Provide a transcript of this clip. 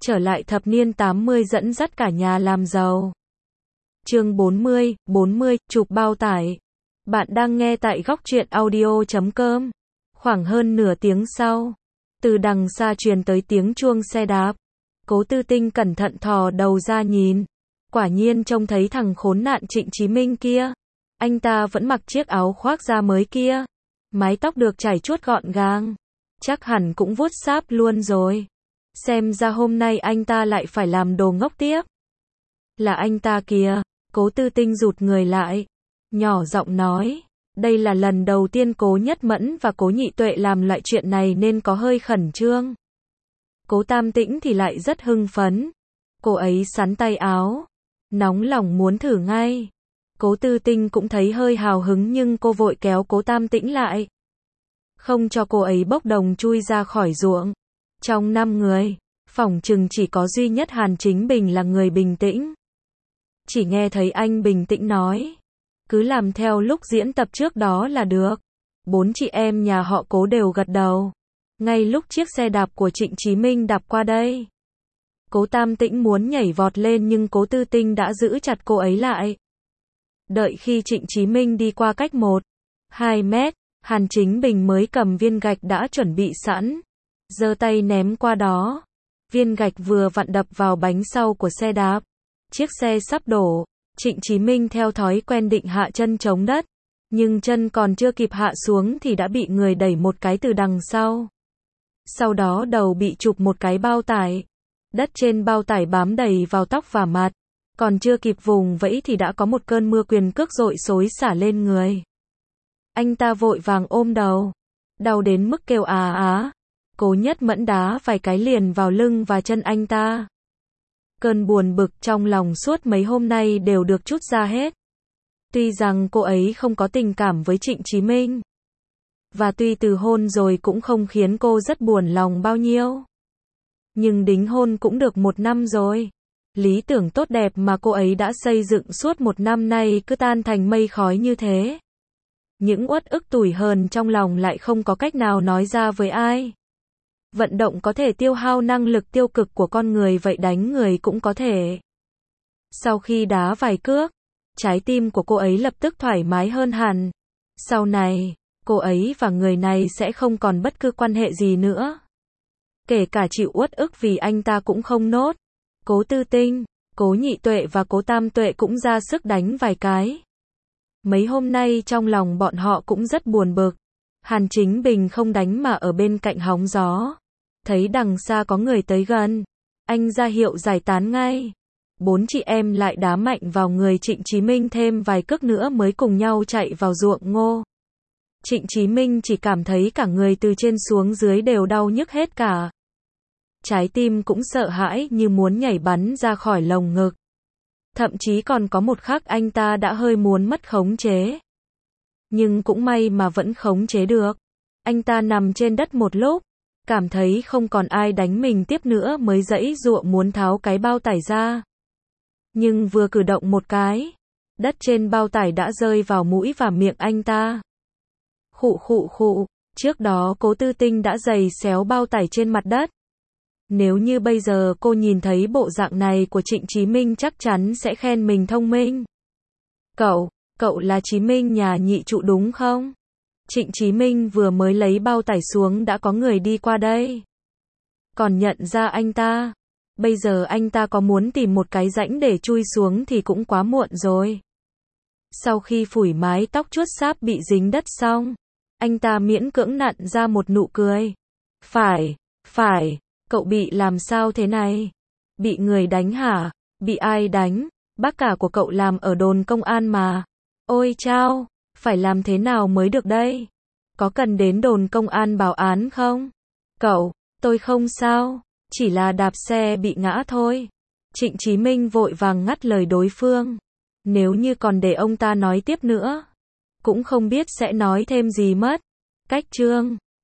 trở lại thập niên 80 dẫn dắt cả nhà làm giàu. Chương 40, chụp bao tải. Bạn đang nghe tại góc truyện audio.com. Khoảng hơn nửa tiếng sau, từ đằng xa truyền tới tiếng chuông xe đạp. Cố Tư Tinh cẩn thận thò đầu ra nhìn. Quả nhiên trông thấy thằng khốn nạn Trịnh Chí Minh kia. Anh ta vẫn mặc chiếc áo khoác da mới kia. Mái tóc được chải chuốt gọn gàng. Chắc hẳn cũng vuốt sáp luôn rồi. Xem ra hôm nay anh ta lại phải làm đồ ngốc tiếp. Là anh ta kìa. Cố Tư Tinh rụt người lại. Nhỏ giọng nói. Đây là lần đầu tiên Cố Nhất Mẫn và Cố Nhị Tuệ làm loại chuyện này nên có hơi khẩn trương. Cố Tam Tĩnh thì lại rất hưng phấn. Cô ấy sắn tay áo. Nóng lòng muốn thử ngay. Cố Tư Tinh cũng thấy hơi hào hứng nhưng cô vội kéo Cố Tam Tĩnh lại. Không cho cô ấy bốc đồng chui ra khỏi ruộng. Trong 5 người, phỏng chừng chỉ có duy nhất Hàn Chính Bình là người bình tĩnh. Chỉ nghe thấy anh bình tĩnh nói. Cứ làm theo lúc diễn tập trước đó là được. 4 chị em nhà họ Cố đều gật đầu. Ngay lúc chiếc xe đạp của Trịnh Chí Minh đạp qua đây. Cố Tam Tĩnh muốn nhảy vọt lên nhưng Cố Tư Tinh đã giữ chặt cô ấy lại. Đợi khi Trịnh Chí Minh đi qua cách 1-2 mét, Hàn Chính Bình mới cầm viên gạch đã chuẩn bị sẵn. Giơ tay ném qua đó. Viên gạch vừa vặn đập vào bánh sau của xe đạp. Chiếc xe sắp đổ. Trịnh Chí Minh theo thói quen định hạ chân chống đất. Nhưng chân còn chưa kịp hạ xuống thì đã bị người đẩy một cái từ đằng sau. Sau đó đầu bị chụp một cái bao tải. Đất trên bao tải bám đầy vào tóc và mặt. Còn chưa kịp vùng vẫy thì đã có một cơn mưa quyền cước dội xối xả lên người. Anh ta vội vàng ôm đầu. Đau đến mức kêu á á. Cố Nhất Mẫn đá vài cái liền vào lưng và chân anh ta. Cơn buồn bực trong lòng suốt mấy hôm nay đều được trút ra hết. Tuy rằng cô ấy không có tình cảm với Trịnh Chí Minh. Và tuy từ hôn rồi cũng không khiến cô rất buồn lòng bao nhiêu. Nhưng đính hôn cũng được 1 năm rồi. Lý tưởng tốt đẹp mà cô ấy đã xây dựng suốt 1 năm nay cứ tan thành mây khói như thế. Những uất ức tủi hờn trong lòng lại không có cách nào nói ra với ai. Vận động có thể tiêu hao năng lực tiêu cực của con người, vậy đánh người cũng có thể. Sau khi đá vài cước, trái tim của cô ấy lập tức thoải mái hơn hẳn. Sau này, cô ấy và người này sẽ không còn bất cứ quan hệ gì nữa. Kể cả chịu uất ức vì anh ta cũng không nốt. Cố Tư Tinh, Cố Nhị Tuệ và Cố Tam Tuệ cũng ra sức đánh vài cái. Mấy hôm nay trong lòng bọn họ cũng rất buồn bực. Hàn Chính Bình không đánh mà ở bên cạnh hóng gió. Thấy đằng xa có người tới gần. Anh ra hiệu giải tán ngay. 4 chị em lại đá mạnh vào người Trịnh Chí Minh thêm vài cước nữa mới cùng nhau chạy vào ruộng ngô. Trịnh Chí Minh chỉ cảm thấy cả người từ trên xuống dưới đều đau nhức hết cả. Trái tim cũng sợ hãi như muốn nhảy bắn ra khỏi lồng ngực. Thậm chí còn có một khắc anh ta đã hơi muốn mất khống chế. Nhưng cũng may mà vẫn khống chế được. Anh ta nằm trên đất một lúc, cảm thấy không còn ai đánh mình tiếp nữa mới giãy giụa muốn tháo cái bao tải ra. Nhưng vừa cử động một cái, đất trên bao tải đã rơi vào mũi và miệng anh ta. Khụ khụ khụ, trước đó Cố Tư Tinh đã giày xéo bao tải trên mặt đất. Nếu như bây giờ cô nhìn thấy bộ dạng này của Trịnh Chí Minh chắc chắn sẽ khen mình thông minh. Cậu là Chí Minh nhà nhị trụ đúng không? Trịnh Chí Minh vừa mới lấy bao tải xuống đã có người đi qua đây. Còn nhận ra anh ta. Bây giờ anh ta có muốn tìm một cái rãnh để chui xuống thì cũng quá muộn rồi. Sau khi phủi mái tóc chuốt sáp bị dính đất xong, anh ta miễn cưỡng nặn ra một nụ cười. Phải, cậu bị làm sao thế này? Bị người đánh hả? Bị ai đánh? Bác cả của cậu làm ở đồn công an mà. Ôi chao, phải làm thế nào mới được đây? Có cần đến đồn công an báo án không? Tôi không sao, chỉ là đạp xe bị ngã thôi. Trịnh Chí Minh vội vàng ngắt lời đối phương. Nếu như còn để ông ta nói tiếp nữa, cũng không biết sẽ nói thêm gì mất. Cách chương